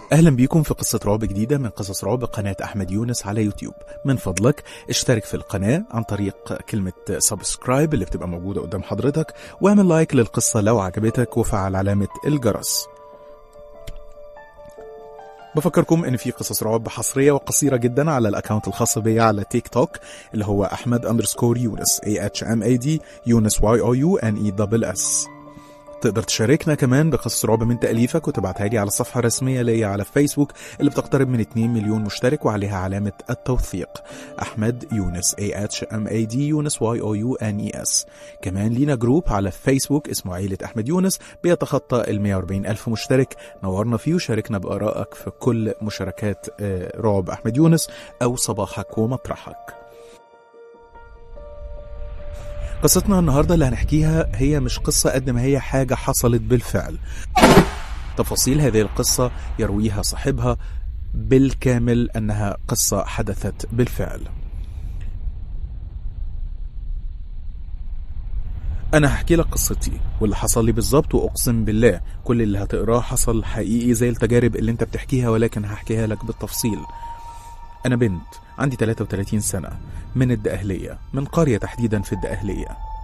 أهلا بيكم في قصة رعب جديدة من قصص رعب قناة أحمد يونس على يوتيوب. من فضلك اشترك في القناة عن طريق كلمة سبسكرايب اللي بتبقى موجودة قدام حضرتك، واعمل لايك للقصة لو عجبتك وفعل علامة الجرس. بفكركم ان في قصص رعب حصرية وقصيرة جدا على الاكاونت الخاص بي على تيك توك اللي هو أحمد_يونس AHMAD يونس YOUNESS. تقدر تشاركنا كمان بقصص رعب من تأليفك وتبعتها لي على الصفحة الرسمية ليا على فيسبوك اللي بتقترب من 2 مليون مشترك وعليها علامة التوثيق أحمد يونس AHMAD يونس YOUNES. كمان لينا جروب على فيسبوك اسمه عيلة أحمد يونس بيتخطى 140 ألف مشترك. نورنا فيه وشاركنا بآرائك في كل مشاركات رعب أحمد يونس أو صباحك ومطرحك. قصتنا النهاردة اللي هنحكيها هي مش قصة قد ما هي حاجة حصلت بالفعل. تفاصيل هذه القصة يرويها صاحبها بالكامل أنها قصة حدثت بالفعل. أنا هحكي لك قصتي واللي حصل لي بالظبط، وأقسم بالله كل اللي هتقراه حصل حقيقي زي التجارب اللي انت بتحكيها، ولكن هحكيها لك بالتفصيل. أنا بنت عندي 33 سنة من الدقهلية، من قرية تحديدا في الدقهلية.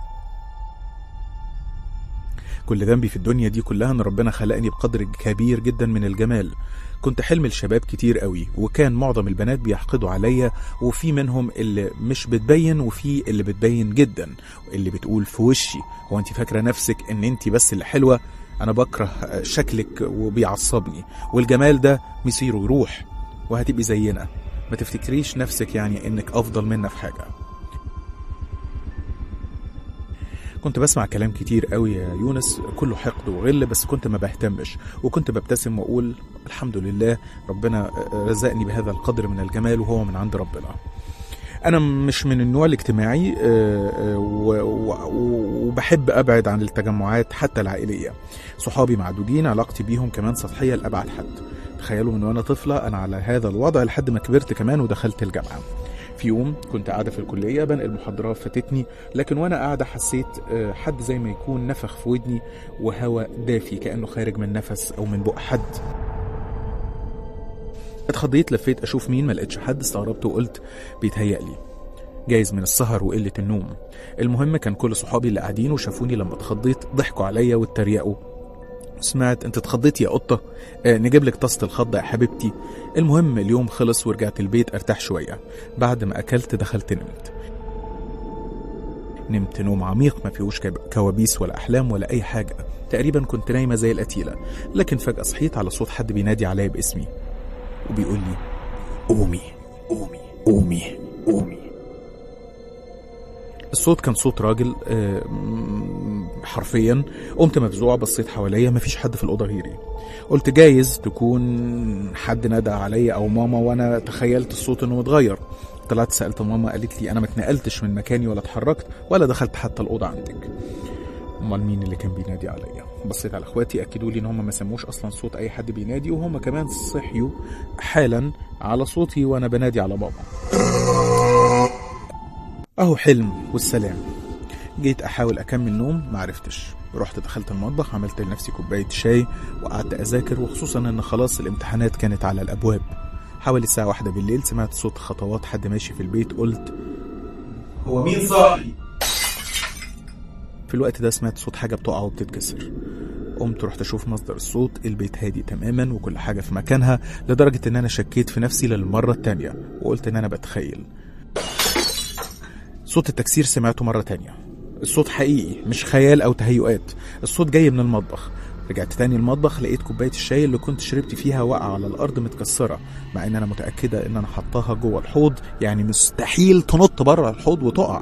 كل ذنبي في الدنيا دي كلها ان ربنا خلقني بقدر كبير جدا من الجمال. كنت حلم الشباب كتير قوي، وكان معظم البنات بيحقدوا عليا، وفي منهم اللي مش بتبين وفي اللي بتبين جدا، اللي بتقول في وشي هو انت فاكرة نفسك ان انت بس اللي حلوة؟ انا بكره شكلك وبيعصبني، والجمال ده مصيره يروح وهتبقي زينا، ما تفتكريش نفسك يعني انك افضل منا في حاجة. كنت بسمع كلام كتير قوي يا يونس، كله حقد وغل، بس كنت ما بهتمش، وكنت ببتسم واقول الحمد لله ربنا رزقني بهذا القدر من الجمال وهو من عند ربنا. انا مش من النوع الاجتماعي وبحب ابعد عن التجمعات حتى العائلية. صحابي معدودين، علاقتي بيهم كمان سطحية لأبعد حد. تخيلوا من وانا طفلة انا على هذا الوضع لحد ما كبرت كمان ودخلت الجامعة. في يوم كنت قاعدة في الكلية بنقل محاضرات فاتتني، لكن وانا قاعدة حسيت حد زي ما يكون نفخ في ودني وهواء دافي كأنه خارج من نفس او من بق حد. اتخضيت، لفيت اشوف مين، ما لقيتش حد. استغربت وقلت بيتهيألي، جايز من السهر وقلة النوم. المهم كان كل صحابي اللي قاعدين وشافوني لما اتخضيت ضحكوا عليا واتريقوا. سمعت انت اتخضيت يا قطة، نجيب لك طاسة الخضة يا حبيبتي. المهم اليوم خلص ورجعت البيت ارتاح شوية. بعد ما اكلت دخلت نمت نوم عميق ما فيهوش كوابيس ولا احلام ولا اي حاجة. تقريبا كنت نايمة زي القتيلة، لكن فجأة صحيت على صوت حد بينادي عليا باسمي وبيقول لي قومي قومي قومي قومي. الصوت كان صوت راجل حرفيا. قمت مفزوعة، بصيت حواليا مفيش حد في الأوضة غيري. قلت جايز تكون حد نادى عليا أو ماما، وأنا تخيلت الصوت إنه متغير. طلعت سألت ماما، قالت لي أنا ما اتنقلتش من مكاني ولا اتحركت ولا دخلت حتى الأوضة عندك. امال مين اللي كان بينادي عليا؟ بصيت على اخواتي، اكدوا لي ان هم ما سموش اصلا صوت اي حد بينادي، وهم كمان صحيوا حالا على صوتي وانا بنادي على بابا. اهو حلم والسلام. جيت احاول اكمل نوم معرفتش. رحت دخلت المطبخ، عملت لنفسي كوباية شاي وقعدت اذاكر، وخصوصا ان خلاص الامتحانات كانت على الابواب. حوالي الساعة 1 بالليل سمعت صوت خطوات حد ماشي في البيت. قلت هو مين صاحي؟ في الوقت ده سمعت صوت حاجة بتقع وبتتكسر. قمت رحت اشوف مصدر الصوت. البيت هادي تماما وكل حاجة في مكانها، لدرجة ان انا شكيت في نفسي للمرة التانية وقلت ان انا بتخيل. صوت التكسير سمعته مرة تانية. الصوت حقيقي مش خيال او تهيؤات. الصوت جاي من المطبخ. رجعت تاني المطبخ، لقيت كوباية الشاي اللي كنت شربت فيها واقعة على الارض متكسرة، مع ان انا متأكدة ان انا حطاها جوه الحوض، يعني مستحيل تنط بره الحوض وتقع.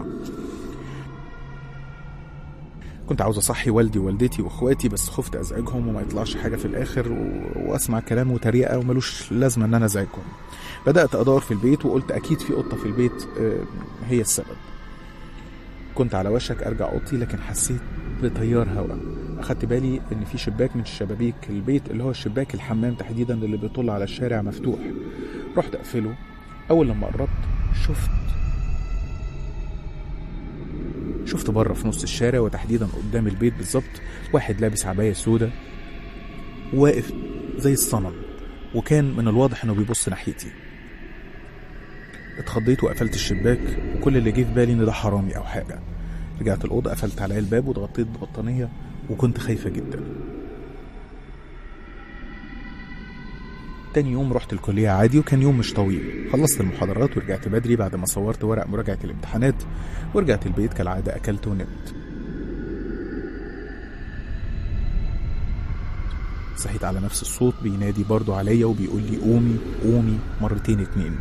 كنت عاوز اصحي والدي ووالدتي واخواتي، بس خفت ازعجهم وما يطلعش حاجة في الاخر واسمع كلام وتريقة وملوش لازمة ان انا ازعجهم. بدأت ادور في البيت وقلت اكيد في قطة في البيت هي السبب. كنت على وشك ارجع اوضتي، لكن حسيت بتيار هواء. اخدت بالي ان في شباك من شبابيك البيت، اللي هو الشباك الحمام تحديدا اللي بيطل على الشارع، مفتوح. رحت اقفله. اول لما قربت شفت بره في نص الشارع وتحديدا قدام البيت بالظبط واحد لابس عباية سودة واقف زي الصنم، وكان من الواضح انه بيبص ناحيتي. اتخضيت وقفلت الشباك، وكل اللي جه في بالي ان ده حرامي او حاجه. رجعت الاوضه، قفلت عليا الباب واتغطيت ببطانيه، وكنت خايفه جدا. تاني يوم رحت الكليه عادي، وكان يوم مش طويل. خلصت المحاضرات ورجعت بدري بعد ما صورت ورق مراجعه الامتحانات، ورجعت البيت كالعاده، اكلت ونمت. صحيت على نفس الصوت بينادي برضو عليا وبيقول لي قومي قومي مرتين 2.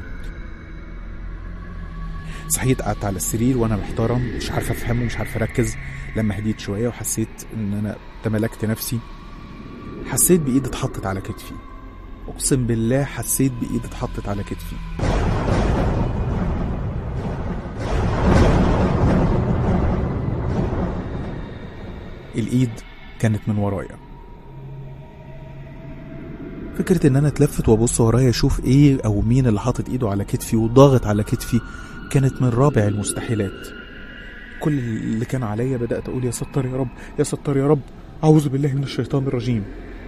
صحيت، قعدت على السرير وانا محترم، مش عارف افهمه، مش عارف اركز. لما هديت شويه وحسيت ان انا تملكت نفسي، حسيت بايد اتحطت على كتفي. اقسم بالله حسيت بايد اتحطت على كتفي. الايد كانت من ورايا. فكرة ان انا اتلفت وابص ورايا اشوف ايه او مين اللي حاطط ايده على كتفي وضاغط على كتفي كانت من رابع المستحيلات. كل اللي كان عليا بدأت اقول يا ستار يا رب، يا ستار يا رب، اعوذ بالله من الشيطان الرجيم.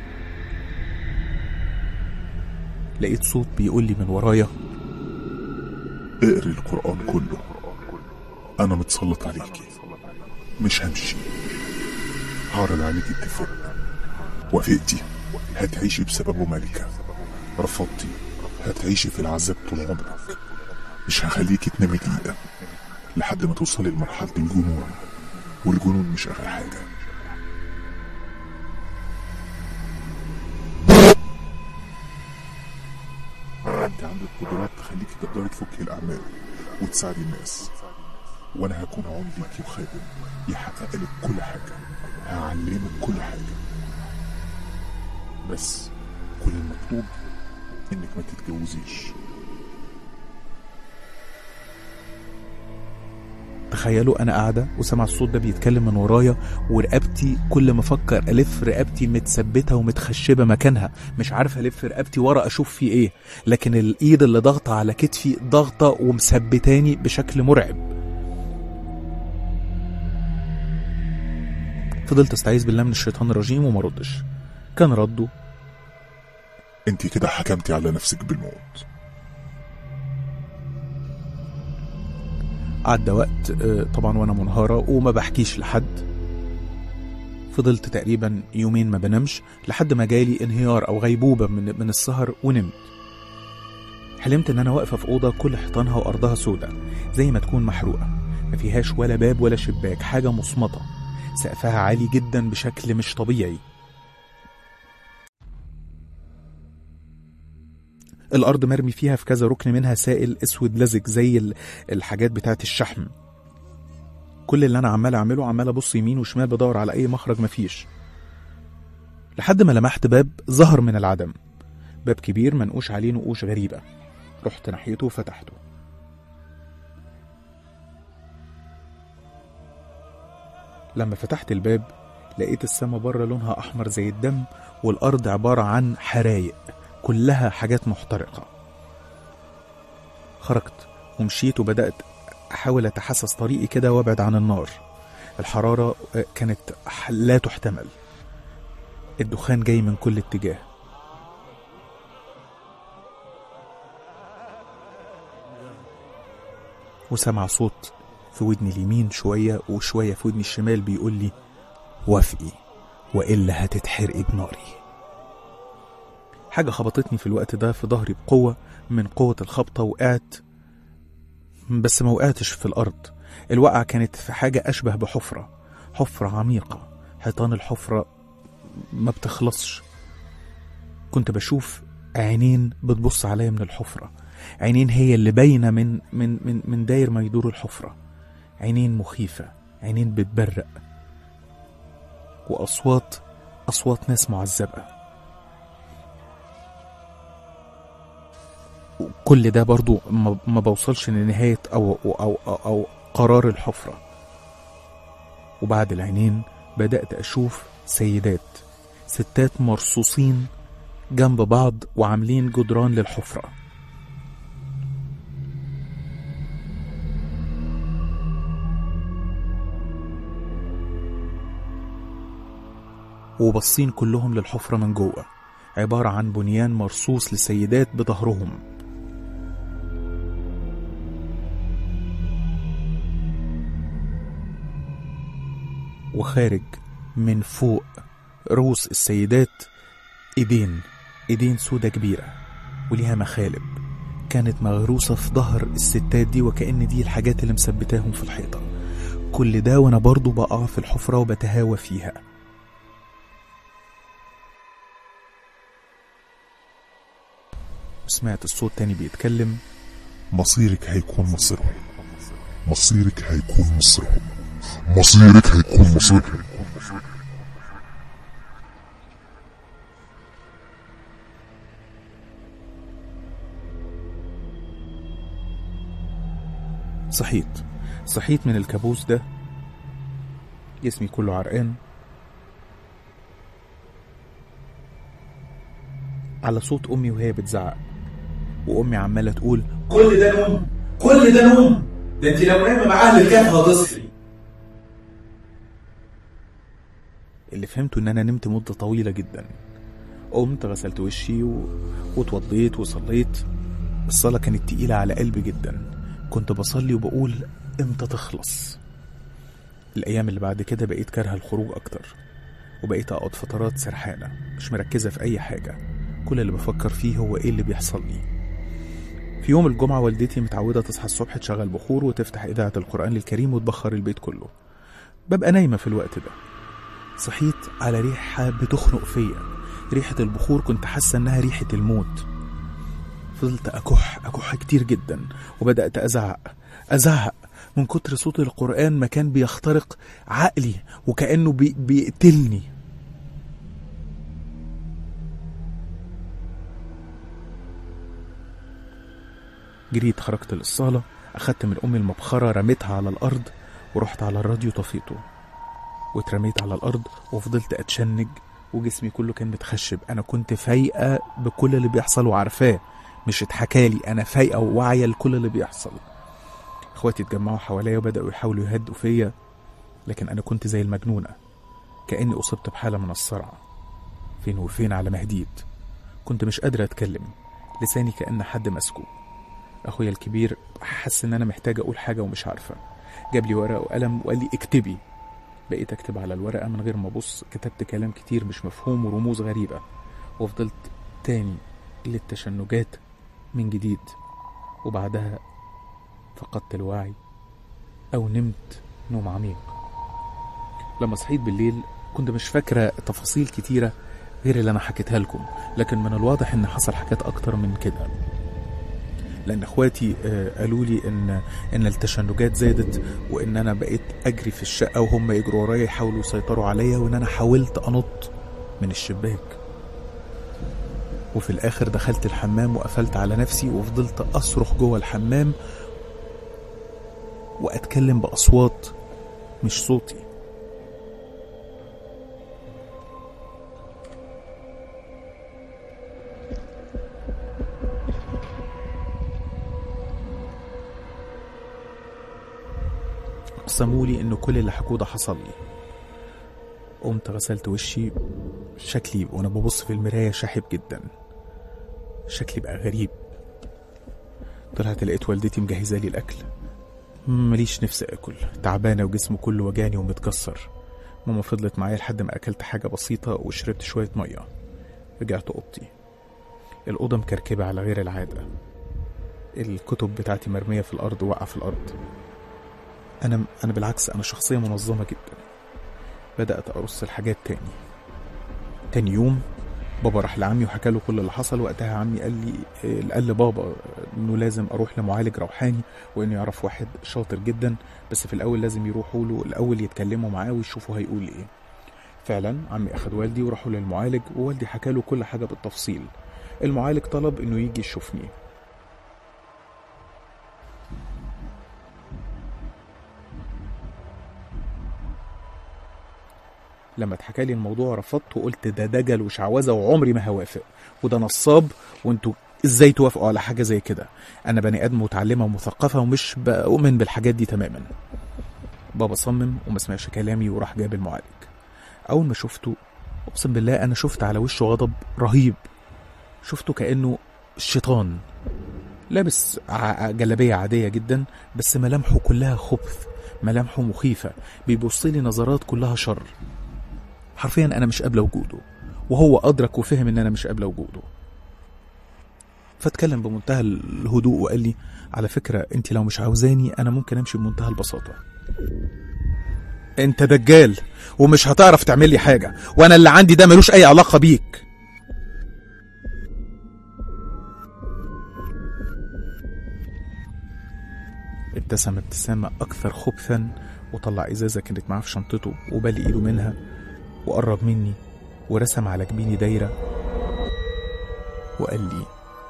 لقيت صوت بيقول لي من ورايا اقري القرآن كله، انا متسلط عليكي، مش همشي، هعرض عليكي اتفاق. وافقتي هتعيشي بسببه ملكة، رفضتي هتعيشي في العذاب طول عمرك. مش هخليكي تنامي دقيقة لحد ما توصلي لمرحلة الجنون، والجنون مش اغلى حاجة. انت عندك قدرات تخليكي تقدري تفكي الاعمال وتساعدي الناس، وانا هكون عون ليكي وخادم يحقق لك كل حاجة، هعلمك كل حاجة. بس كل المطلوب انك ما تتجوزيش. تخيلوا انا قاعده وسمع الصوت ده بيتكلم من ورايا، ورقبتي كل ما افكر الف رقبتي متثبته ومتخشبه مكانها، مش عارف الف رقبتي ورا اشوف فيه ايه، لكن الايد اللي ضغطه على كتفي ضغطه ومثبتاني بشكل مرعب. فضلت استعيذ بالله من الشيطان الرجيم وما ردش. كان رده انت كده حكمتي على نفسك بالموت. عدى وقت طبعا وانا منهارة وما بحكيش لحد. فضلت تقريبا يومين ما بنامش لحد ما جالي انهيار او غيبوبة من السهر ونمت. حلمت ان انا واقفة في اوضة كل حيطانها وارضها سودة زي ما تكون محروقة، ما فيهاش ولا باب ولا شباك، حاجة مصمتة، سقفها عالي جدا بشكل مش طبيعي. الارض مرمي فيها في كذا ركن منها سائل اسود لزج زي الحاجات بتاعت الشحم. كل اللي انا عمال اعمله عمال ابص يمين وشمال بدور على اي مخرج، مفيش، لحد ما لمحت باب ظهر من العدم، باب كبير منقوش عليه نقوش غريبة. رحت ناحيته وفتحته. لما فتحت الباب لقيت السما بره لونها احمر زي الدم، والارض عبارة عن حرايق كلها حاجات محترقة. خرجت ومشيت وبدأت أحاول أتحسس طريقي كده وابعد عن النار. الحرارة كانت لا تحتمل، الدخان جاي من كل اتجاه. وسمع صوت في ودني اليمين شوية وشوية في ودني الشمال بيقول لي وافقي وإلا هتتحرقي بناري. حاجة خبطتني في الوقت ده في ظهري بقوة، من قوة الخبطة وقعت، بس ما وقعتش في الأرض. الوقعة كانت في حاجة أشبه بحفرة، حفرة عميقة، حيطان الحفرة ما بتخلصش. كنت بشوف عينين بتبص عليا من الحفرة، عينين هي اللي باينة من داير ما يدور الحفرة، عينين مخيفة، عينين بتبرق، وأصوات ناس معذبة. كل ده برضو ما بوصلش لنهاية أو قرار الحفرة. وبعد العينين بدأت أشوف ستات مرصوصين جنب بعض وعاملين جدران للحفرة. وبصين كلهم للحفرة من جوه، عبارة عن بنيان مرصوص لسيدات بظهرهم. وخارج من فوق رؤوس السيدات ايدين سودة كبيرة وليها مخالب كانت مغروسة في ظهر الستات دي، وكأن دي الحاجات اللي مثبتاهم في الحيطة. كل ده وانا برضو بقع في الحفرة وبتهاوى فيها. وسمعت الصوت تاني بيتكلم: مصيرك هيكون مصيرهم، مصيرك هيكون مصيرهم، مصيرك هيكون مصيرهم. صحيت من الكابوس ده، جسمي كله عرقان، على صوت أمي وهي بتزعق، وأمي عمالة تقول: كل ده نوم، كل ده نوم، ده انت لو نايمة مع أهل الكهف هتصحي. اللي فهمته إن أنا نمت مدة طويلة جدا. قمت غسلت وشي واتوضيت وصليت. الصلاة كانت تقيلة على قلبي جدا، كنت بصلي وبقول امتى تخلص. الأيام اللي بعد كده بقيت كارهة الخروج أكتر، وبقيت أقعد فترات سرحانة مش مركزة في أي حاجة، كل اللي بفكر فيه هو إيه اللي بيحصل لي. في يوم الجمعة والدتي متعودة تصحى الصبح تشغل بخور وتفتح إذاعة القرآن الكريم وتبخر البيت كله. ببقى نايمة في الوقت ده، صحيت على ريحة بتخنق فيا. ريحة البخور كنت حاسة إنها ريحة الموت. فضلت أكح كتير جدا، وبدأت أزعق من كتر صوت القرآن، ما كان بيخترق عقلي وكأنه بيقتلني. جريت خرجت للصالة، أخدت من أمي المبخرة رميتها على الأرض، ورحت على الراديو طفيته واترميت على الأرض وفضلت أتشنج، وجسمي كله كان متخشب. أنا كنت فايقة بكل اللي بيحصل وعارفاه، مش اتحكالي، أنا فايقة وواعية لكل اللي بيحصل. اخواتي اتجمعوا حواليا وبدأوا يحاولوا يهدوا فيا، لكن أنا كنت زي المجنونة، كأني أصبت بحالة من الصرع. فين وفين على ما هديت، كنت مش قادرة أتكلم، لساني كأن حد مسكه. أخويا الكبير حس إن أنا محتاجة أقول حاجة ومش عارفة، جاب لي ورقة وقلم وقال لي اكتبي. بقيت أكتب على الورقة من غير ما أبص، كتبت كلام كتير مش مفهوم ورموز غريبة، وفضلت تاني للتشنجات من جديد. وبعدها فقدت الوعي أو نمت نوم عميق. لما صحيت بالليل كنت مش فاكرة تفاصيل كتيرة غير اللي أنا حكيتها لكم، لكن من الواضح إن حصل حاجات أكتر من كده، لأن أخواتي قالوا لي إن التشنجات زادت، وإن أنا بقيت أجري في الشقة وهم يجروا ورايا يحاولوا يسيطروا عليا، وإن أنا حاولت أنط من الشباك. وفي الآخر دخلت الحمام وقفلت على نفسي، وفضلت أصرخ جوه الحمام وأتكلم بأصوات مش صوتي. قسمولي إنه كل اللي حكوه ده حصل لي. قمت غسلت وشي، شكلي وأنا ببص في المراية شاحب جدا، شكلي بقى غريب. طلعت لقيت والدتي مجهزة لي الأكل، ماليش نفسي أكل، تعبانة وجسمي كله وجاني ومتكسر. ماما فضلت معايا لحد ما أكلت حاجة بسيطة وشربت شوية مية. رجعت أوضتي، الأوضة مكركبة على غير العادة، الكتب بتاعتي مرمية في الأرض وقع في الأرض. أنا بالعكس، أنا شخصية منظمة جدا. بدأت أرص الحاجات تاني يوم بابا راح لعمي وحكى له كل اللي حصل. وقتها عمي قال لي بابا انه لازم اروح لمعالج روحاني، وانه يعرف واحد شاطر جدا، بس في الاول لازم يروحوا له الاول يتكلموا معاه ويشوفوا هيقول ايه. فعلا عمي اخد والدي وراحوا للمعالج، ووالدي حكى له كل حاجة بالتفصيل. المعالج طلب انه يجي يشوفني. لما اتحكى لي الموضوع رفضت وقلت ده دجل وشعوذة وعمري ما هوافق، وده نصاب، وانتوا ازاي توافقوا على حاجة زي كده؟ انا بني ادم متعلمة ومثقفة ومش بؤمن بالحاجات دي تماما. بابا صمم وما سمعش كلامي وراح جاب المعالج. اول ما شفته اقسم بالله انا شفت على وشه غضب رهيب، شفته كأنه الشيطان لابس جلابية عادية جدا، بس ملامحه كلها خبث، ملامحه مخيفة، بيبصلي نظرات كلها شر. حرفيا انا مش قابله وجوده، وهو ادرك وفهم ان انا مش قابله وجوده. فاتكلم بمنتهى الهدوء وقال لي على فكرة انت لو مش عاوزاني انا ممكن امشي بمنتهى البساطة. انت دجال ومش هتعرف تعمل لي حاجة، وانا اللي عندي ده ملوش اي علاقة بيك. ابتسم ابتسامة اكثر خبثا، وطلع ازازة كانت معاه في شنطته وبالي ايده منها، وقرب مني ورسم على جبيني دايرة وقال لي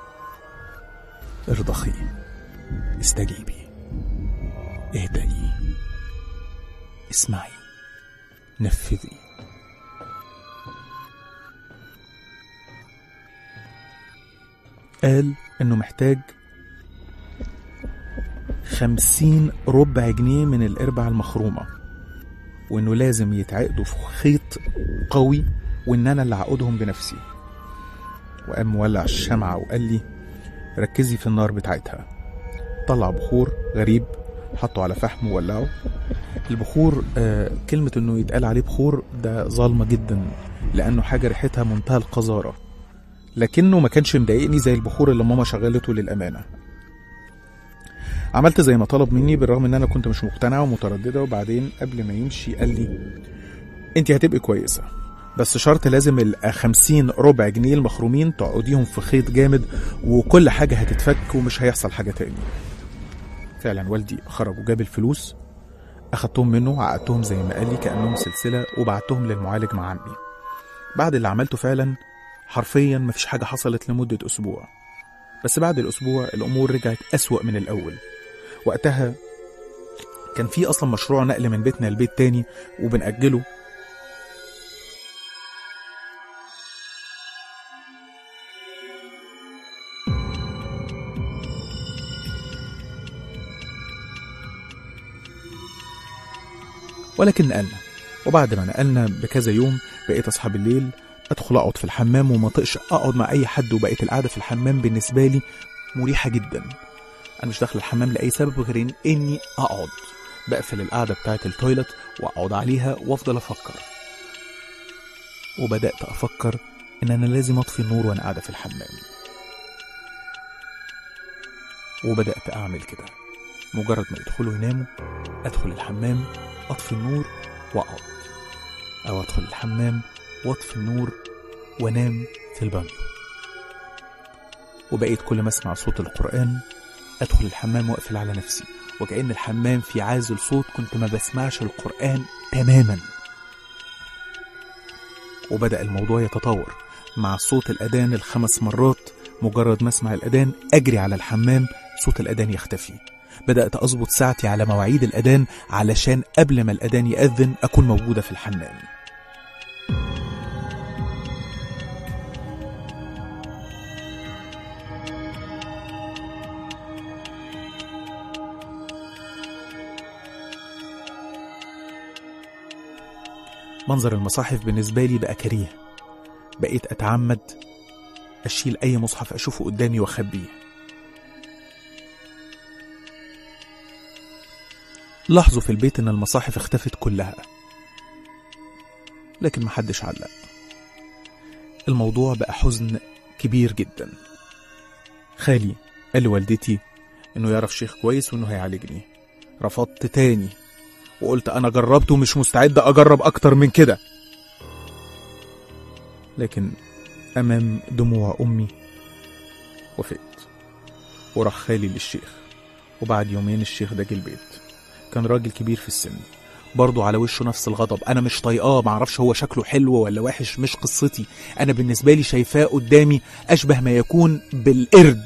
ارضخي، استجيبي، اهدئي، اسمعي، نفذي. قال انه محتاج 50 ربع جنيه من الاربع المخرومة، وانه لازم يتعقدوا في خيط قوي، وان انا اللي عقدهم بنفسي. وقام مولع الشمعة وقال لي ركزي في النار بتاعتها. طلع بخور غريب حطه على فحم وولعه. البخور كلمة انه يتقال عليه بخور ده ظالمة جدا، لانه حاجة ريحتها منتهى القذارة، لكنه ما كانش مضايقني زي البخور اللي ماما شغلته للأمانة. عملت زي ما طلب مني بالرغم ان انا كنت مش مقتنعة ومترددة. وبعدين قبل ما يمشي قال لي انت هتبقي كويسة، بس شرط لازم 50 ربع جنيه المخرومين تعقديهم في خيط جامد، وكل حاجة هتتفك ومش هيحصل حاجة تاني. فعلا والدي خرج وجاب الفلوس، اخدتهم منه عقدتهم زي ما قال لي كأنهم سلسلة، وبعتهم للمعالج مع عمي. بعد اللي عملته فعلا حرفيا مفيش حاجة حصلت لمدة أسبوع، بس بعد الأسبوع الأمور رجعت أسوأ من الأول. وقتها كان في أصلا مشروع نقل من بيتنا لبيت تاني وبنأجله. ولكن نقلنا، وبعد ما نقلنا بكذا يوم بقيت أصحى بالليل أدخل أقعد في الحمام وما طقش أقعد مع أي حد، وبقيت القعدة في الحمام بالنسبة لي مريحة جدا. أنا مش داخل الحمام لأي سبب غير إني أقعد، بقفل القعدة بتاعة التويلت وأقعد عليها وأفضل أفكر. وبدأت أفكر إن أنا لازم أطفي النور وأنا قاعدة في الحمام، وبدأت أعمل كده. مجرد ما يدخلوا يناموا أدخل الحمام أطفي النور وأقعد، أو أدخل الحمام وأطفي النور وأنام في البانيو. وبقيت كل ما أسمع صوت القرآن أدخل الحمام وأقفل على نفسي، وكأن الحمام في عازل صوت، كنت ما بسمعش القرآن تماما. وبدأ الموضوع يتطور مع صوت الأذان 5 مرات. مجرد ما أسمع الأذان أجري على الحمام، صوت الأذان يختفي. بدأت أضبط ساعتي على مواعيد الأذان علشان قبل ما الأذان يأذن أكون موجودة في الحمام. منظر المصاحف بالنسبة لي بقى كريه، بقيت أتعمد أشيل أي مصحف أشوفه قدامي وأخبيه. لاحظوا في البيت إن المصاحف اختفت كلها، لكن محدش علق. الموضوع بقى حزن كبير جدا. خالي قال لوالدتي إنه يعرف شيخ كويس وإنه هيعالجني. رفضت تاني وقلت أنا جربت ومش مستعد أجرب أكتر من كده، لكن أمام دموع أمي وافقت. وراح خالي للشيخ، وبعد يومين الشيخ ده جه البيت. كان راجل كبير في السن، برضو على وشه نفس الغضب. أنا مش طايقاه، معرفش هو شكله حلو ولا وحش، مش قصتي. أنا بالنسبة لي شايفاه قدامي أشبه ما يكون بالقرد.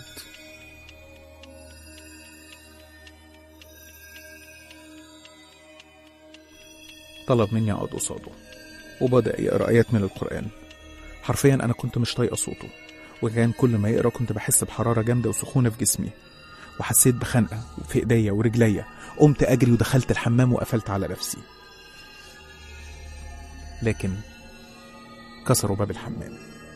طلب مني أقعد قصاده وبدأ يقرأ آيات من القرآن. حرفيا أنا كنت مش طايقة صوته، وكان كل ما يقرأ كنت بحس بحرارة جامدة وسخونة في جسمي، وحسيت بخنقة في إيديا ورجليا. قمت أجري ودخلت الحمام وقفلت على نفسي. لكن كسروا باب الحمام،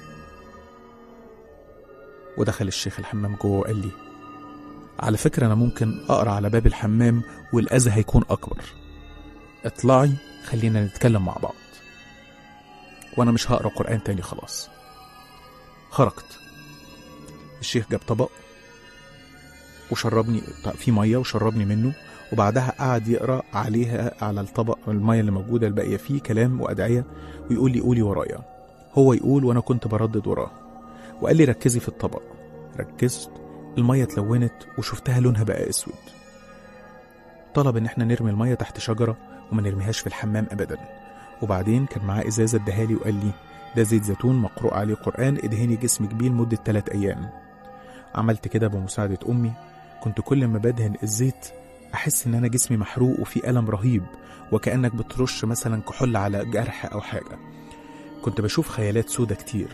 ودخل الشيخ الحمام جوه وقال لي على فكرة أنا ممكن أقرأ على باب الحمام والأذى هيكون أكبر، اطلعي خلينا نتكلم مع بعض، وأنا مش هقرأ قرآن تاني خلاص. خرجت. الشيخ جاب طبق وشربني في مية وشربني منه، وبعدها قعد يقرأ عليها على الطبق المية اللي موجودة الباقية فيه كلام وأدعية، ويقول لي قولي ورايا، هو يقول وأنا كنت بردد وراه، وقال لي ركزي في الطبق. ركزت، المية اتلونت وشفتها لونها بقى اسود. طلب ان احنا نرمي المية تحت شجرة وما نرميهاش في الحمام ابدا. وبعدين كان معاه ازازة اداهالي وقال لي ده زيت زيتون مقروء عليه قرآن، ادهني جسمك بيه لمدة 3 أيام. عملت كده بمساعدة امي. كنت كل ما بدهن الزيت احس ان انا جسمي محروق وفي ألم رهيب، وكأنك بترش مثلا كحول على جرح او حاجة. كنت بشوف خيالات سودة كتير.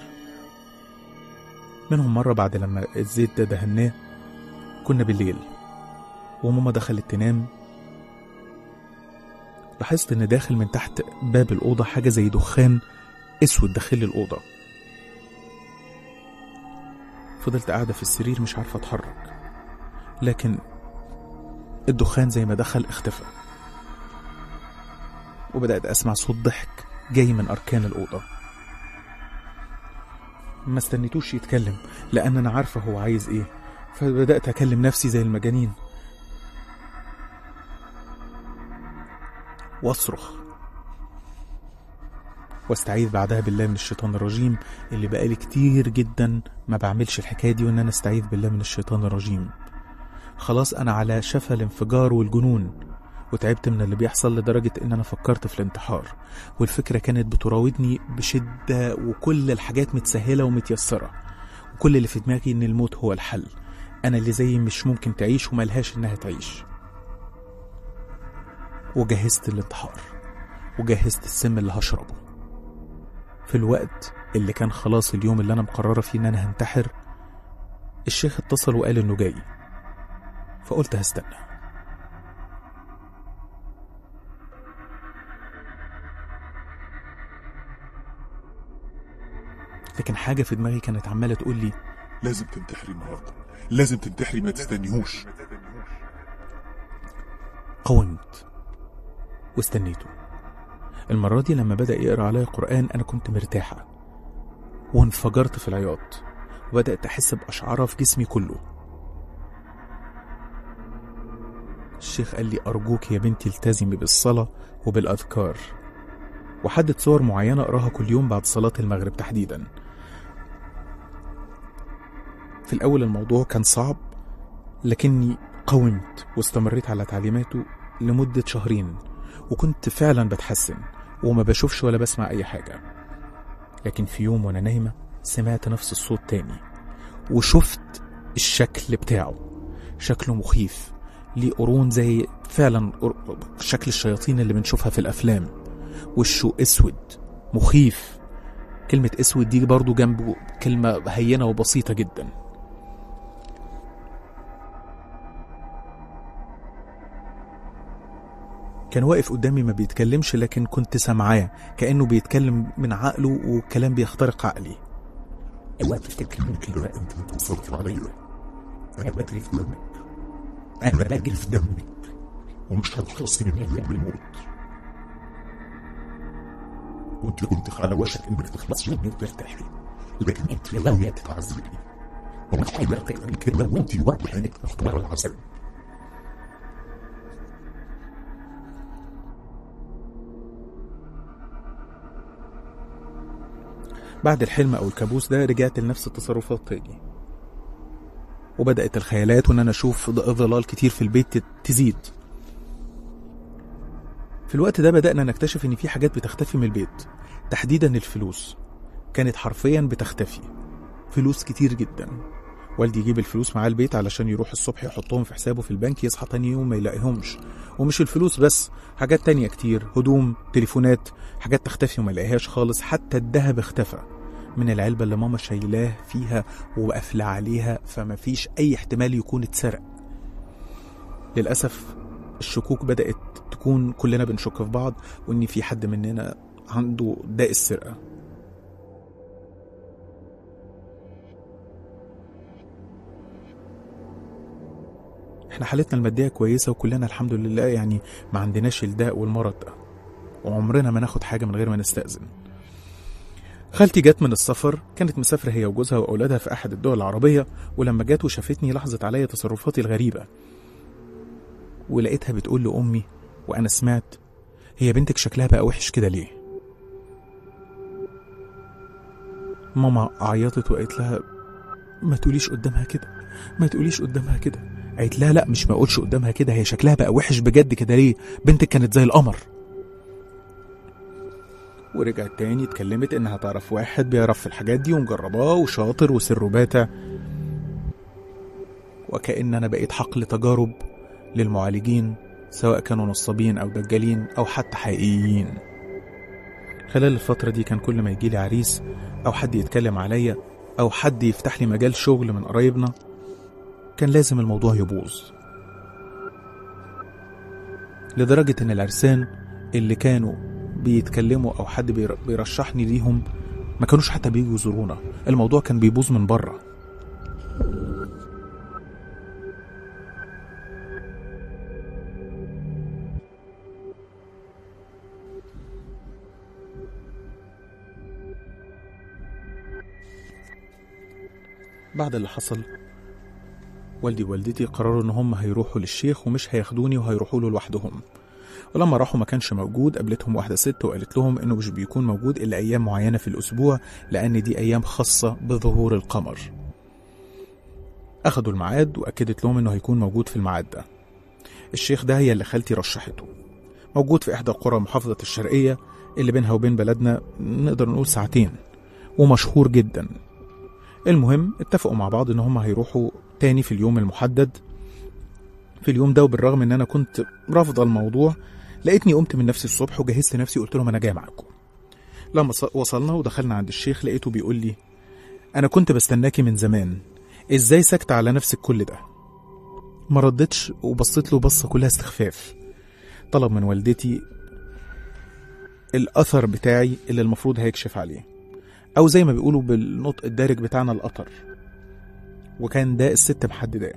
منهم مرة بعد لما الزيت ده دهناه كنا بالليل وماما دخلت تنام، لاحظت ان داخل من تحت باب الأوضة حاجة زي دخان اسود داخل الأوضة. فضلت قاعدة في السرير مش عارفة اتحرك، لكن الدخان زي ما دخل اختفى، وبدأت اسمع صوت ضحك جاي من أركان الأوضة. ما استنيتوش يتكلم لأن أنا عارفة هو عايز إيه، فبدأت أكلم نفسي زي المجانين واصرخ واستعيذ بعدها بالله من الشيطان الرجيم، اللي بقالي كتير جدا ما بعملش الحكاية دي، وإن أنا استعيذ بالله من الشيطان الرجيم. خلاص أنا على شفا الانفجار والجنون، وتعبت من اللي بيحصل لدرجة إن أنا فكرت في الانتحار، والفكرة كانت بتراودني بشدة، وكل الحاجات متسهلة ومتيسرة، وكل اللي في دماغي إن الموت هو الحل. أنا اللي زي مش ممكن تعيش وملهاش إنها تعيش. وجهزت الانتحار، وجهزت السم اللي هشربه. في الوقت اللي كان خلاص اليوم اللي أنا مقررة فيه إن أنا هنتحر، الشيخ اتصل وقال إنه جاي، فقلت هستنى. لكن حاجة في دماغي كانت عمالة تقول لي لازم تنتحري النهاردة، لازم تنتحري، ما تستنيهوش. قومت واستنيته. المرة دي لما بدأ يقرأ عليا قرآن أنا كنت مرتاحة، وانفجرت في العياط، وبدأت أحس بأشعار في جسمي كله. الشيخ قال لي أرجوك يا بنتي التزمي بالصلاة وبالأذكار، وحدد صور معينة أقراها كل يوم بعد صلاة المغرب تحديدا. في الأول الموضوع كان صعب، لكني قومت واستمريت على تعليماته لمدة 2 شهر، وكنت فعلا بتحسن وما بشوفش ولا بسمع أي حاجة. لكن في يوم وأنا نايمة سمعت نفس الصوت تاني، وشفت الشكل بتاعه، شكله مخيف، ليه قرون زي فعلا شكل الشياطين اللي بنشوفها في الأفلام، وشه اسود مخيف. كلمة اسود دي برضو جنبه كلمة هينة وبسيطة جدا. كان واقف قدامي ما بيتكلمش، لكن كنت سامعاه كأنه بيتكلم من عقله، وكلام بيخترق عقلي. اوعى تفتكر ممكن بقى انت وصلت عليا، انا بجري في دمك، انا بجري في دمك، ومش هتخلصي مني بالموت، وانت كنت على وشك انك تخلصي مني وترتاحي، لكن انت غاوية تتعذبي، ومش حاجة كده وانت واقفة انك تختار العذاب. بعد الحلم أو الكابوس ده رجعت لنفس التصرفات تاني، وبدأت الخيالات وإن أنا أشوف ظلال كتير في البيت تزيد. في الوقت ده بدأنا نكتشف إن في حاجات بتختفي من البيت، تحديدا الفلوس كانت حرفيا بتختفي، فلوس كتير جدا. والدي يجيب الفلوس معاه البيت علشان يروح الصبح يحطهم في حسابه في البنك، يصحى تاني يوم ما يلاقيهمش. ومش الفلوس بس، حاجات تانية كتير، هدوم، تليفونات، حاجات تختفي وما يلاقيهاش خالص. حتى الذهب اختفى من العلبة اللي ماما شايلاه فيها وقافلة عليها، فما فيش أي احتمال يكون اتسرق. للأسف الشكوك بدأت تكون كلنا بنشك في بعض، وإن في حد مننا عنده داء السرقة. احنا حالتنا المادية كويسة وكلنا الحمد لله يعني ما عندناش الداء والمرض ده، وعمرنا ما ناخد حاجة من غير ما نستأذن. خالتي جت من السفر، كانت مسافرة هي وجوزها وأولادها في أحد الدول العربية، ولما جت وشافتني لاحظت عليا تصرفاتي الغريبة، ولقيتها بتقول لأمي وأنا سمعت: هي بنتك شكلها بقى وحش كده ليه؟ ماما عيطت وقالت لها: ما تقوليش قدامها كده، ما تقوليش قدامها كده. قالت لها: لا مش ما اقولش قدامها كده، هي شكلها بقى وحش بجد كده ليه؟ بنتك كانت زي القمر. ورجعت تاني اتكلمت انها تعرف واحد بيعرف في الحاجات دي ومجرباه وشاطر وسره باتع، وكأن انا بقيت حقل تجارب للمعالجين سواء كانوا نصابين او دجالين او حتى حقيقيين. خلال الفترة دي كان كل ما يجيلي عريس او حد يتكلم عليا او حد يفتح لي مجال شغل من قرايبنا كان لازم الموضوع يبوظ، لدرجة ان العرسان اللي كانوا بيتكلموا او حد بيرشحني ليهم ما كانوش حتى بيجوا يزورونا، الموضوع كان بيبوظ من بره. بعد اللي حصل والدي ووالدتي قرروا ان هم هيروحوا للشيخ ومش هياخدوني وهيروحوا له لوحدهم. ولما راحوا ما كانش موجود، قابلتهم واحدة ست وقالت لهم انه مش بيكون موجود الا ايام معينة في الاسبوع لان دي ايام خاصة بظهور القمر. اخدوا الميعاد واكدت لهم انه هيكون موجود في الميعاد ده. الشيخ ده هي اللي خالتي رشحته، موجود في احدى قرى محافظة الشرقية اللي بينها وبين بلدنا نقدر نقول ساعتين، ومشهور جدا. المهم اتفقوا مع بعض ان هم هيروحوا تاني في اليوم المحدد. في اليوم ده وبالرغم ان انا كنت رافضه الموضوع، لقيتني قمت من نفسي الصبح وجهزت نفسي وقلت لهم انا جاي معاكم. لما وصلنا ودخلنا عند الشيخ لقيته بيقول لي: انا كنت بستناكي من زمان، ازاي سكت على نفسك كل ده؟ ما ردتش وبصيت له بصه كلها استخفاف. طلب من والدتي الاثر بتاعي اللي المفروض هيكشف عليه، او زي ما بيقولوا بالنطق الدارج بتاعنا القطر، وكان ده الست محدداه.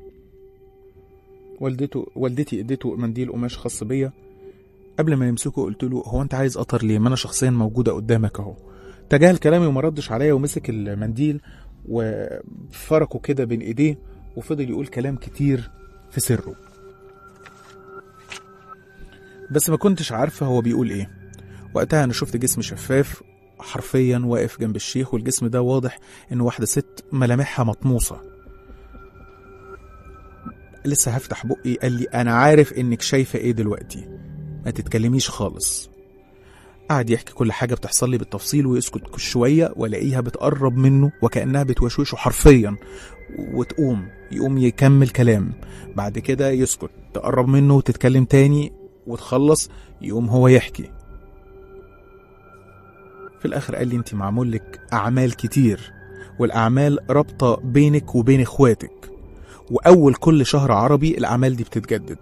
والدتي اديته منديل قماش خاص بيا. قبل ما يمسكه قلت له: هو انت عايز قطر ليه؟ ما انا شخصيا موجوده قدامك اهو. تجاهل كلامي وما ردش عليا ومسك المنديل وفركه كده بين ايديه وفضل يقول كلام كتير في سره، بس ما كنتش عارفه هو بيقول ايه. وقتها انا شفت جسم شفاف حرفيا واقف جنب الشيخ، والجسم ده واضح انه واحده ست ملامحها مطموسه. لسه هفتح بقي قال لي: انا عارف انك شايفه ايه دلوقتي، ما تتكلميش خالص. قعد يحكي كل حاجه بتحصل لي بالتفصيل ويسكت شويه، والاقيها بتقرب منه وكانها بتوشوشه حرفيا، وتقوم يقوم يكمل كلام، بعد كده يسكت، تقرب منه وتتكلم تاني وتخلص يقوم هو يحكي. في الاخر قال لي: انت معمول لك اعمال كتير، والاعمال رابطه بينك وبين اخواتك، واول كل شهر عربي الاعمال دي بتتجدد.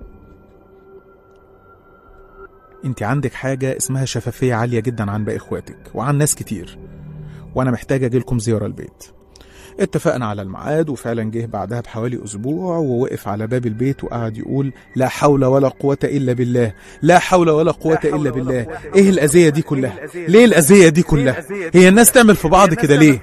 انت عندك حاجه اسمها شفافيه عاليه جدا عن باقي اخواتك وعن ناس كتير، وانا محتاجه اجيلكم زياره البيت. اتفقنا على الميعاد، وفعلا جه بعدها بحوالي اسبوع ووقف على باب البيت وقعد يقول: لا حول ولا قوه الا بالله، لا حول ولا قوه الا بالله. ايه الاذيه دي كلها؟ ليه الاذيه دي كلها؟ هي الناس تعمل في بعض كده ليه؟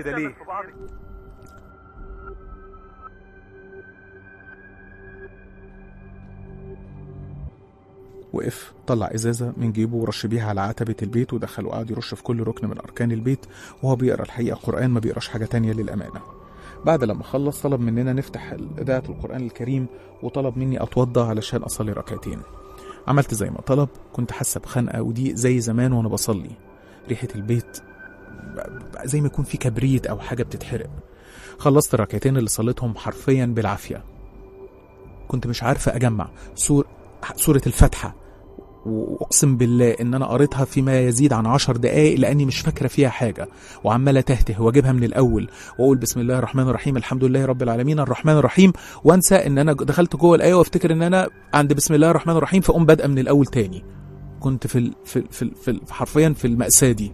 وقف طلع ازازه من جيبه ورش بيها على عتبه البيت ودخل وقعد يرش في كل ركن من اركان البيت، وهو بيقرا الحقيقه قران، ما بيقراش حاجه تانية للامانه. بعد لما خلص طلب مننا نفتح اذاعه القران الكريم، وطلب مني اتوضى علشان اصلي ركعتين. عملت زي ما طلب. كنت حاسه بخنقه وضيق زي زمان وانا بصلي، ريحه البيت زي ما يكون في كبريت او حاجه بتتحرق. خلصت الركعتين اللي صليتهم حرفيا بالعافيه. كنت مش عارفه اجمع سورة الفاتحة، وأقسم بالله إن أنا قريتها فيما يزيد عن 10 دقايق لأني مش فاكرة فيها حاجة، وعمالة تهته وأجيبها من الأول وأقول بسم الله الرحمن الرحيم الحمد لله رب العالمين الرحمن الرحيم، وأنسى إن أنا دخلت جوه الآية وأفتكر إن أنا عند بسم الله الرحمن الرحيم، فأقوم بادئة من الأول تاني. كنت في حرفيا في المأساة دي.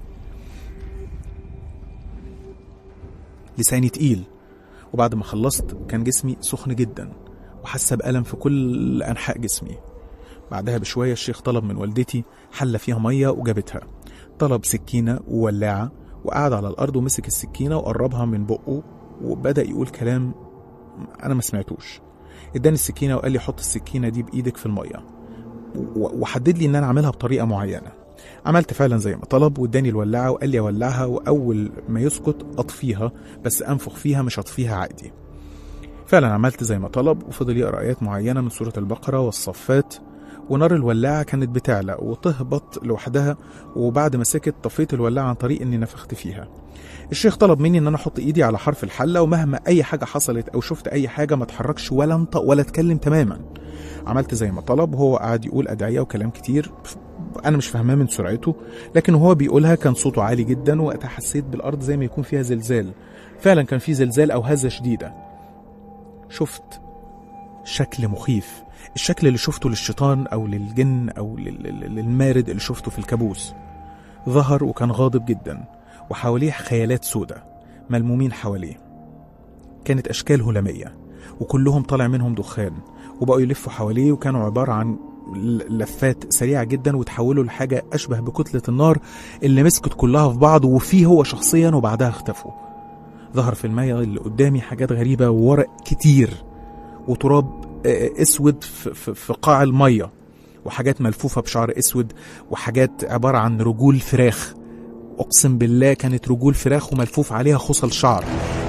لساني تقيل، وبعد ما خلصت كان جسمي سخن جدا، وحاسة بألم في كل أنحاء جسمي. بعدها بشوية الشيخ طلب من والدتي حلة فيها مية وجابتها، طلب سكينة وولاعة وقعد على الأرض ومسك السكينة وقربها من بقه وبدأ يقول كلام أنا ما سمعتوش. اداني السكينة وقال لي حط السكينة دي بإيدك في المية وحدد لي إن أنا أعملها بطريقة معينة. عملت فعلا زي ما طلب واداني الولاعة وقال لي أولعها وأول ما يسكت أطفيها، بس أنفخ فيها مش أطفيها عادي. فعلا عملت زي ما طلب وفضل يقرأ آيات معينة من سورة البقرة والصفات، ونار الولاعة كانت بتعلى وتهبط لوحدها، وبعد ما سكت طفيت الولاعة عن طريق اني نفخت فيها. الشيخ طلب مني ان انا احط ايدي على حرف الحلة ومهما اي حاجة حصلت او شفت اي حاجة ما اتحركش ولا انطق ولا اتكلم تماما. عملت زي ما طلب وهو قاعد يقول ادعية وكلام كتير انا مش فاهماه من سرعته، لكن وهو بيقولها كان صوته عالي جدا، وقتها حسيت بالارض زي ما يكون فيها زلزال. فعلا كان في زلزال او هزة شديدة. شفت شكل مخيف، الشكل اللي شفته للشيطان أو للجن أو للمارد اللي شفته في الكابوس. ظهر وكان غاضب جدا وحواليه خيالات سودة ملمومين حواليه، كانت أشكال هلامية وكلهم طالع منهم دخان وبقوا يلفوا حواليه، وكانوا عبارة عن لفات سريعة جدا وتحولوا لحاجة أشبه بكتلة النار اللي مسكت كلها في بعض وفيه هو شخصيا وبعدها اختفوا. ظهر في المية اللي قدامي حاجات غريبة وورق كتير وتراب اسود في قاع المية وحاجات ملفوفة بشعر اسود وحاجات عبارة عن رجول فراخ. اقسم بالله كانت رجول فراخ وملفوف عليها خصل شعر.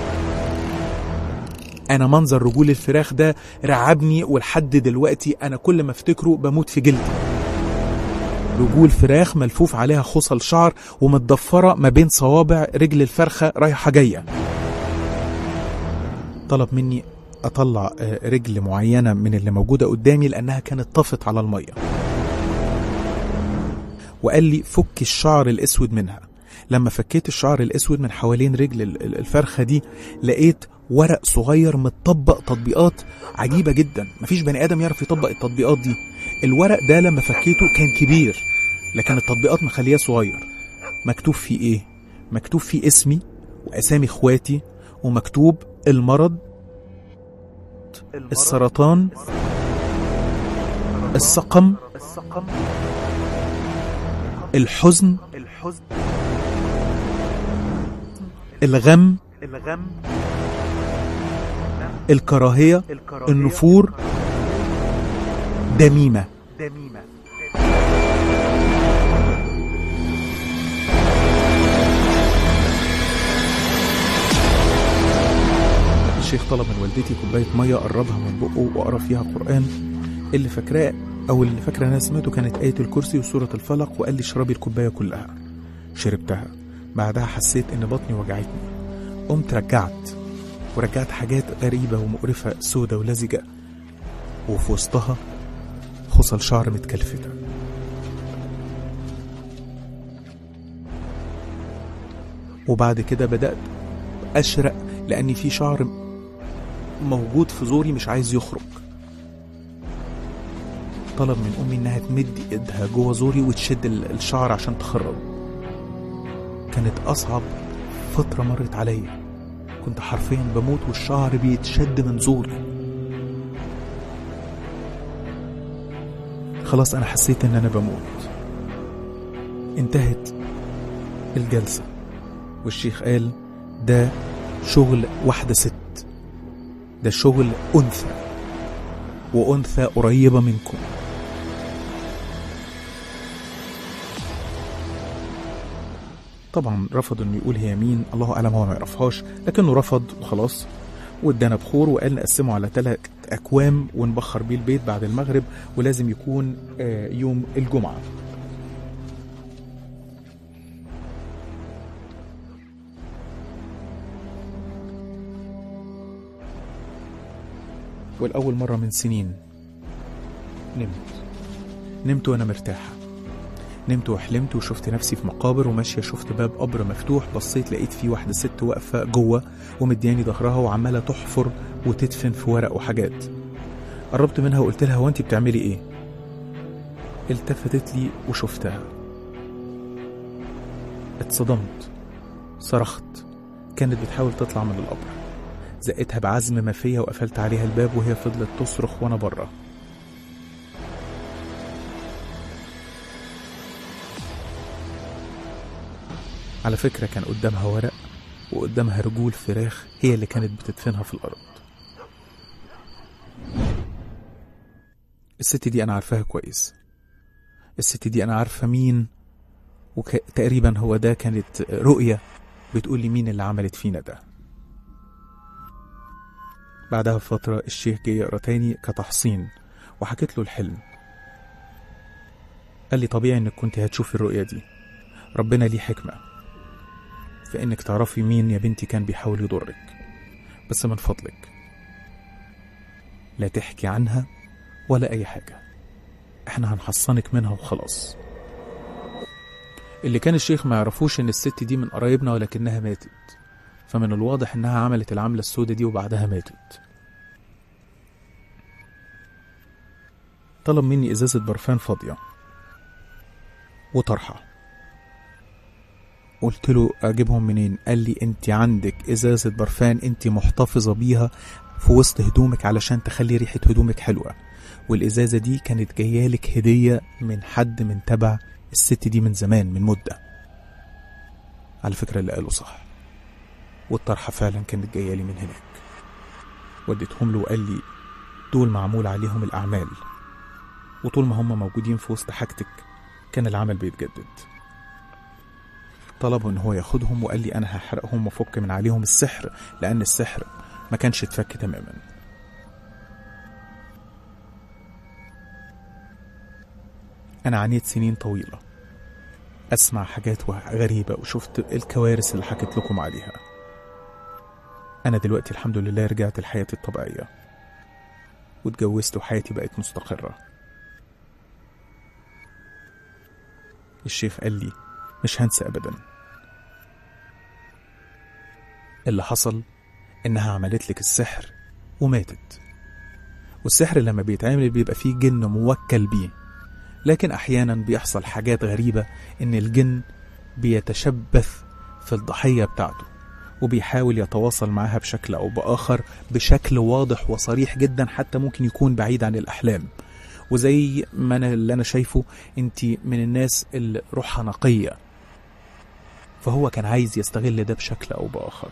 انا منظر رجول الفراخ ده رعبني ولحد دلوقتي انا كل ما افتكره بموت في جلدي. رجول فراخ ملفوف عليها خصل شعر ومتضفرة ما بين صوابع رجل الفرخة رايحة جاية. طلب مني أطلع رجل معينة من اللي موجودة قدامي لأنها كانت طفت على المية، وقال لي فك الشعر الأسود منها. لما فكيت الشعر الأسود من حوالين رجل الفرخة دي لقيت ورق صغير متطبق تطبيقات عجيبة جدا، مفيش بني آدم يعرف يطبق التطبيقات دي. الورق ده لما فكيته كان كبير لكن التطبيقات مخليه صغير. مكتوب فيه إيه؟ مكتوب فيه اسمي وأسامي إخواتي، ومكتوب المرض، السرطان، السقم، الحزن، الغم، الكراهية، النفور، دميمة. الشيخ طلب من والدتي كوباية مية قربها من بقه وقرا فيها قرآن. اللي فاكراه أو اللي فاكرة أنا سمعته كانت آية الكرسي وسورة الفلق، وقال لي اشربي الكوباية كلها. شربتها. بعدها حسيت إن بطني وجعتني. قمت رجعت حاجات غريبة ومقرفة سودة ولزجة، وفي وسطها خصل شعر متكلفتة. وبعد كده بدأت أشرق لأني في شعر موجود في زوري مش عايز يخرج. طلب من أمي إنها تمد إيدها جوه زوري وتشد الشعر عشان تخرج. كانت أصعب فترة مرت عليا، كنت حرفيا بموت والشعر بيتشد من زوري. خلاص أنا حسيت إن أنا بموت. انتهت الجلسة والشيخ قال ده شغل واحدة ست، ده شغل أنثى، وأنثى قريبة منكم. طبعا رفض انه يقول هي مين، الله أعلم، هو ما يعرفهاش، لكنه رفض وخلاص. وادانا بخور وقال نقسمه على 3 أكوام ونبخر بيه البيت بعد المغرب، ولازم يكون يوم الجمعة. والأول مرة من سنين نمت وأنا مرتاحة. نمت وحلمت وشفت نفسي في مقابر وماشية. شفت باب قبر مفتوح، بصيت لقيت فيه واحدة ست واقفة جوه ومدياني ظهرها وعمالة تحفر وتدفن في ورق وحاجات. قربت منها وقلت لها هو انتي بتعملي ايه؟ التفتت لي وشفتها. اتصدمت، صرخت. كانت بتحاول تطلع من القبر. زقتها بعزم ما فيا وقفلت عليها الباب وهي فضلت تصرخ وانا بره. على فكرة كان قدامها ورق وقدامها رجول فراخ هي اللي كانت بتدفنها في الأرض. الست دي أنا عارفاها كويس، الست دي أنا عارفة مين، وتقريبا هو ده كانت رؤية بتقول لي مين اللي عملت فينا ده. بعدها بفترة الشيخ جه يقرأ تاني كتحصين وحكيت له الحلم. قال لي طبيعي انك كنت هتشوفي الرؤية دي، ربنا ليه حكمة فإنك تعرفي مين يا بنتي كان بيحاول يضرك، بس من فضلك لا تحكي عنها ولا أي حاجة، احنا هنحصنك منها وخلاص. اللي كان الشيخ ما يعرفوش ان الست دي من قرايبنا ولكنها ماتت، فمن الواضح انها عملت العملة السودة دي وبعدها ماتت. طلب مني ازازة برفان فاضية وطرحة، قلت له اجيبهم منين؟ قال لي انت عندك ازازة برفان انت محتفظة بيها في وسط هدومك علشان تخلي ريحة هدومك حلوة، والازازة دي كانت جايالك هدية من حد من تبع الست دي من زمان من مدة. على فكرة اللي قاله صح، والطرحة فعلا كانت جايالي من هناك. وديتهم له وقال لي دول معمول عليهم الأعمال، وطول ما هم موجودين في وسط حاجتك كان العمل بيتجدد. طلبه ان هو ياخدهم وقال لي انا هحرقهم وفك من عليهم السحر، لان السحر ما كانش اتفك تماما. انا عانيت سنين طويلة اسمع حاجات غريبة وشفت الكوارث اللي حكيت لكم عليها. انا دلوقتي الحمد لله رجعت لحياتي الطبيعية واتجوزت وحياتي بقت مستقرة. الشيخ قال لي مش هنسى ابدا اللي حصل، انها عملت لك السحر وماتت، والسحر لما بيتعمل بيبقى فيه جن موكل بيه، لكن احيانا بيحصل حاجات غريبة ان الجن بيتشبث في الضحية بتاعته وبيحاول يتواصل معها بشكل او باخر بشكل واضح وصريح جدا، حتى ممكن يكون بعيد عن الاحلام. وزي ما اللي انا شايفه انت من الناس اللي روحها نقية، فهو كان عايز يستغل ده بشكل او باخر.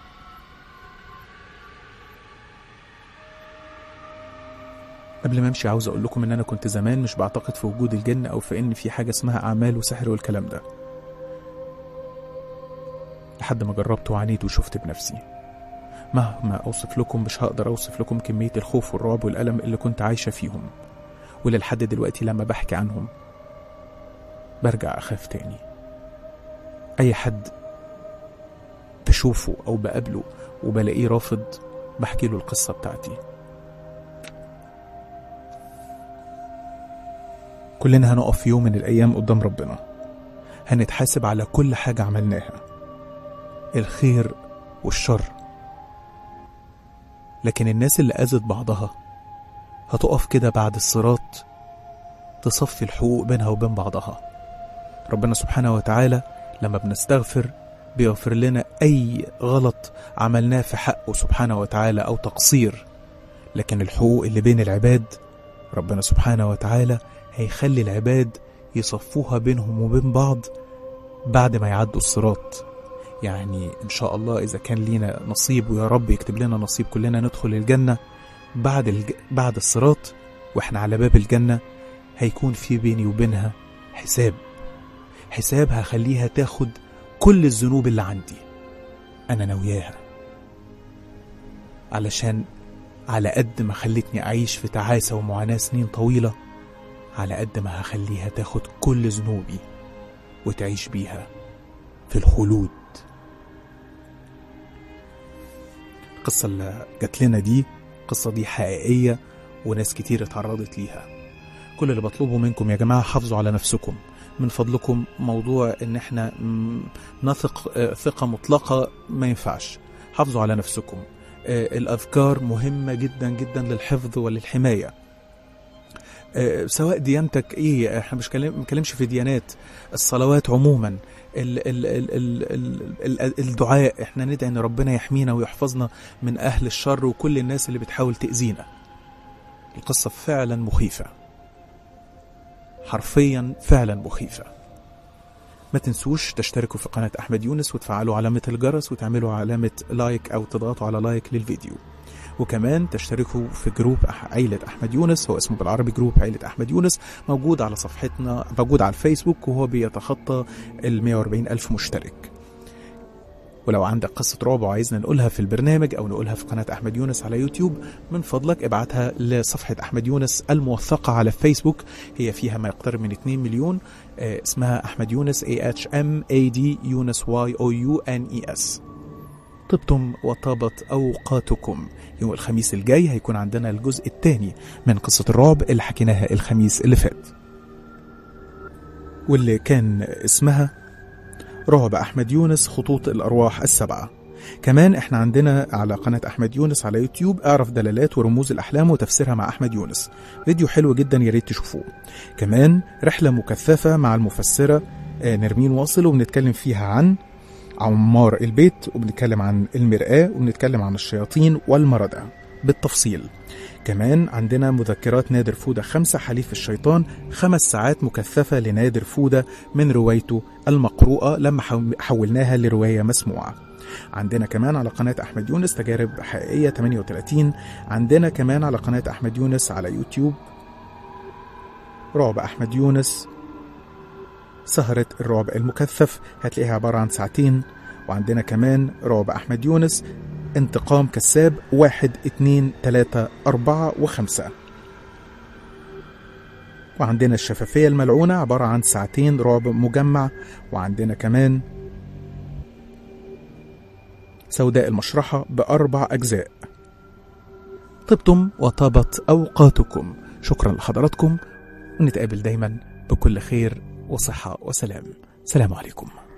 قبل ما امشي عاوز اقول لكم ان انا كنت زمان مش بعتقد في وجود الجن او في ان في حاجة اسمها اعمال وسحر والكلام ده، لحد ما جربت وعانيت وشفت بنفسي. مهما اوصف لكم مش هقدر اوصف لكم كمية الخوف والرعب والألم اللي كنت عايشة فيهم، وللحد دلوقتي لما بحكي عنهم برجع اخاف تاني. اي حد بشوفه او بقابله وبلاقيه رافض بحكي له القصة بتاعتي. كلنا هنقف في يوم من الايام قدام ربنا، هنتحاسب على كل حاجة عملناها، الخير والشر. لكن الناس اللي اذت بعضها هتقف كده بعد الصراط تصفي الحقوق بينها وبين بعضها. ربنا سبحانه وتعالى لما بنستغفر بيغفر لنا اي غلط عملناه في حقه سبحانه وتعالى او تقصير، لكن الحقوق اللي بين العباد ربنا سبحانه وتعالى هيخلي العباد يصفوها بينهم وبين بعض بعد ما يعدوا الصراط. يعني ان شاء الله اذا كان لينا نصيب، ويا رب يكتب لنا نصيب كلنا ندخل الجنة بعد الصراط، واحنا على باب الجنة هيكون في بيني وبينها حساب هخليها تاخد كل الذنوب اللي عندي انا ناوياها، علشان على قد ما خلتني اعيش في تعاسة ومعاناة سنين طويلة، على قد ما هخليها تاخد كل ذنوبي وتعيش بيها في الخلود. القصة اللي جات لنا دي القصة دي حقيقية وناس كتير اتعرضت ليها. كل اللي بطلبه منكم يا جماعة حافظوا على نفسكم من فضلكم. موضوع ان احنا نثق ثقة مطلقة ما ينفعش. حافظوا على نفسكم. الأذكار مهمة جدا جدا للحفظ وللحماية. سواء ديانتك ايه، احنا مش بنتكلمش في ديانات، الصلوات عموما، الدعاء، احنا ندعي ان ربنا يحمينا ويحفظنا من اهل الشر وكل الناس اللي بتحاول تأذينا. القصة فعلا مخيفة، حرفيا فعلا مخيفة. ما تنسوش تشتركوا في قناة أحمد يونس وتفعلوا علامة الجرس وتعملوا علامة لايك أو تضغطوا على لايك للفيديو، وكمان تشتركوا في جروب عيلة أحمد يونس، هو اسمه بالعربي جروب عيلة أحمد يونس، موجود على صفحتنا، موجود على الفيسبوك، وهو بيتخطى 140,000 مشترك. ولو عندك قصة رعب وعايزنا نقولها في البرنامج أو نقولها في قناة أحمد يونس على يوتيوب، من فضلك ابعتها لصفحة أحمد يونس الموثقة على فيسبوك، هي فيها ما يقترب من 2 مليون، اسمها أحمد يونس AHMAD يونس YOUNES. طبتم وطابت أوقاتكم. يوم الخميس الجاي هيكون عندنا الجزء الثاني من قصة الرعب اللي حكيناها الخميس اللي فات، واللي كان اسمها رعب أحمد يونس خطوط الأرواح السبعة. كمان احنا عندنا على قناة أحمد يونس على يوتيوب اعرف دلالات ورموز الأحلام وتفسيرها مع أحمد يونس، فيديو حلو جدا ياريت تشوفوه. كمان رحلة مكثفة مع المفسرة نرمين واصل، وبنتكلم فيها عن عمار البيت، وبنتكلم عن المرآة، وبنتكلم عن الشياطين والمردة بالتفصيل. كمان عندنا مذكرات نادر فودة 5 حليف الشيطان، 5 ساعات مكثفة لنادر فودة من روايته المقروءة لما حولناها لرواية مسموعة. عندنا كمان على قناة أحمد يونس تجارب حقيقية 38. عندنا كمان على قناة أحمد يونس على يوتيوب رعب أحمد يونس سهرة الرعب المكثف، هتلاقيها عبارة عن 2 ساعة. وعندنا كمان رعب أحمد يونس انتقام كساب 1 2 3 4 و5. وعندنا الشفافية الملعونة عبارة عن 2 ساعة رعب مجمع. وعندنا كمان سوداء المشرحة ب4 أجزاء. طبتم وطابت أوقاتكم. شكرا لحضراتكم، ونتقابل دايما بكل خير وصحة وسلام. سلام عليكم.